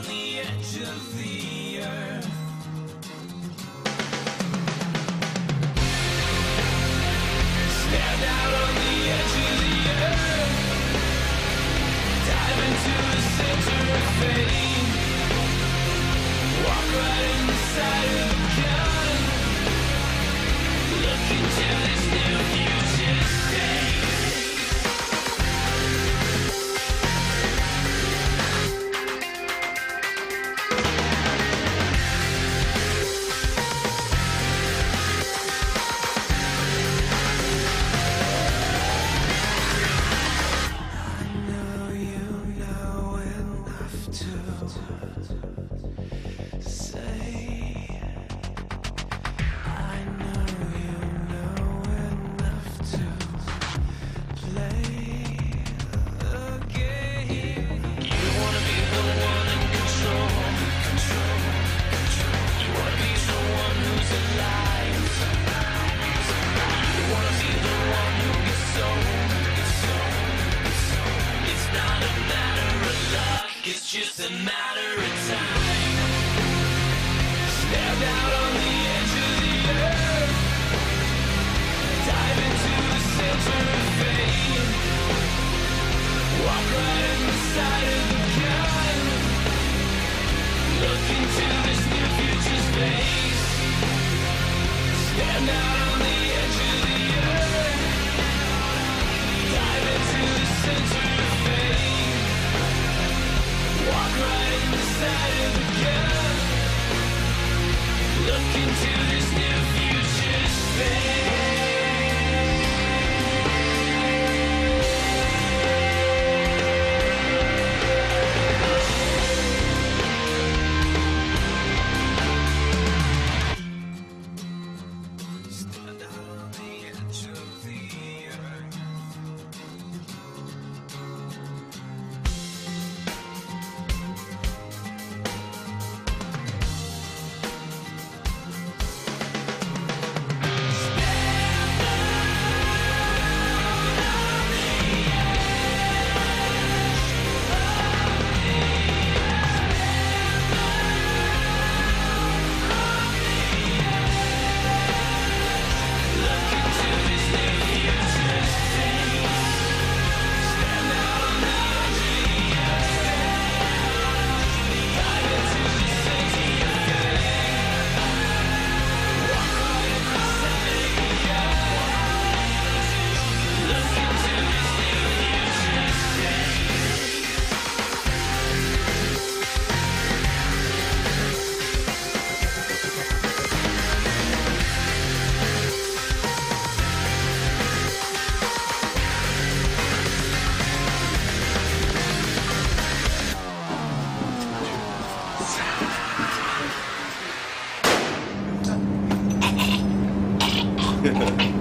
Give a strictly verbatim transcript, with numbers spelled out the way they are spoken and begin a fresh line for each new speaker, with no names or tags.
the edge of the earth. Stand out on the edge of the earth. Dive into the center of fame. Walk right inside of the gun. Look into this new future state. It's just a matter of time. Stand out on the edge of the earth. Dive into the center of fame. Walk right inside of the gun. Look into this new future space. Stand out on the edge of the earth. Dive into the center of fame. Walk right inside of the gun. Look into this new future space. Stand out on the edge of the earth.
Ha ha ha.